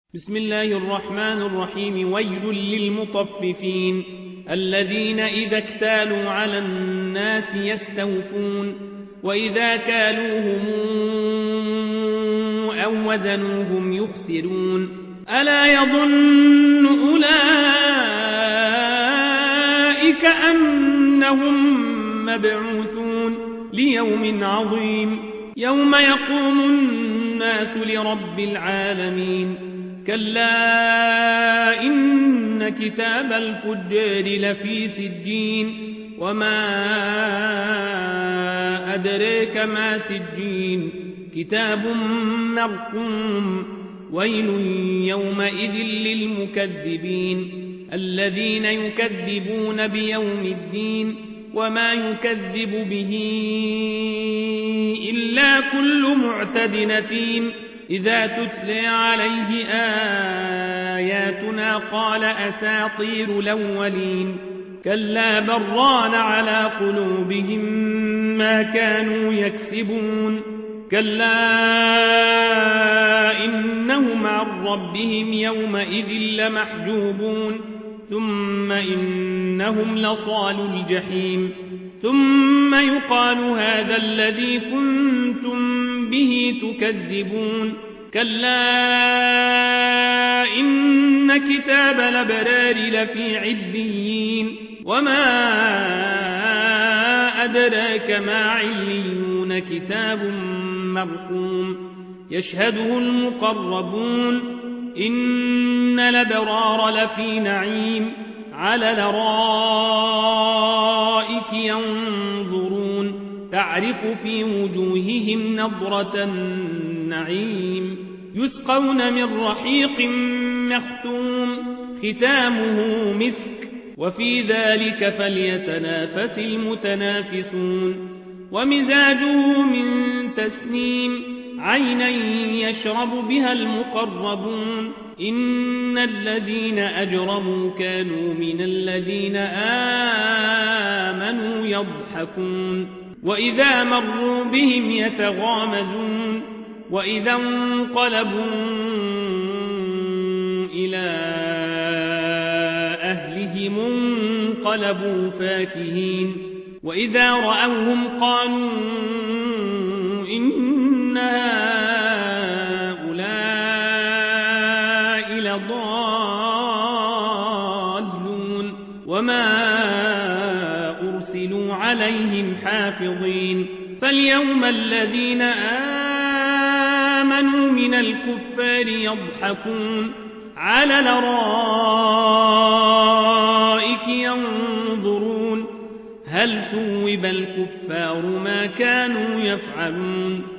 بسم الله الرحمن الرحيم. ويل للمطففين الذين إذا اكتالوا على الناس يستوفون وإذا كالوهم أو وزنوهم يخسرون ألا يظن أولئك أنهم مبعوثون ليوم عظيم يوم يقوم الناس لرب العالمين كلا إن كتاب الفجار لفي سجين وما أدريك ما سجين كتاب مرقوم ويل يومئذ للمكذبين الذين يكذبون بيوم الدين وما يكذب به إلا كل معتد أثيم إذا تتلى عليه آياتنا قال أساطير الأولين كلا بران على قلوبهم ما كانوا يكسبون كلا إنهم عن ربهم يومئذ لمحجوبون ثم إنهم لصال الجحيم ثم يقال هذا الذي كنتم به تكذبون كلا إن كتاب الأبرار لفي عليين وما أدراك ما عليون كتاب مرقوم يشهده المقربون إن الأبرار لفي نعيم على الأرائك ينظرون تعرف في وجوههم نضرة النعيم يسقون من رحيق مختوم ختامه مسك وفي ذلك فليتنافس المتنافسون ومزاجه من تسنيم عينا يشرب بها المقربون إن الذين أجرموا كانوا من الذين آمنوا يضحكون وإذا مروا بهم يتغامزون وإذا انقلبوا إلى أهلهم انقلبوا فاكهين وإذا رأوهم قالوا إن هؤلاء لضالون وما أرسلوا عليهم حافظين فاليوم الذين آمنوا من الكفار يضحكون على الأرائك ينظرون هل ثوب الكفار ما كانوا يفعلون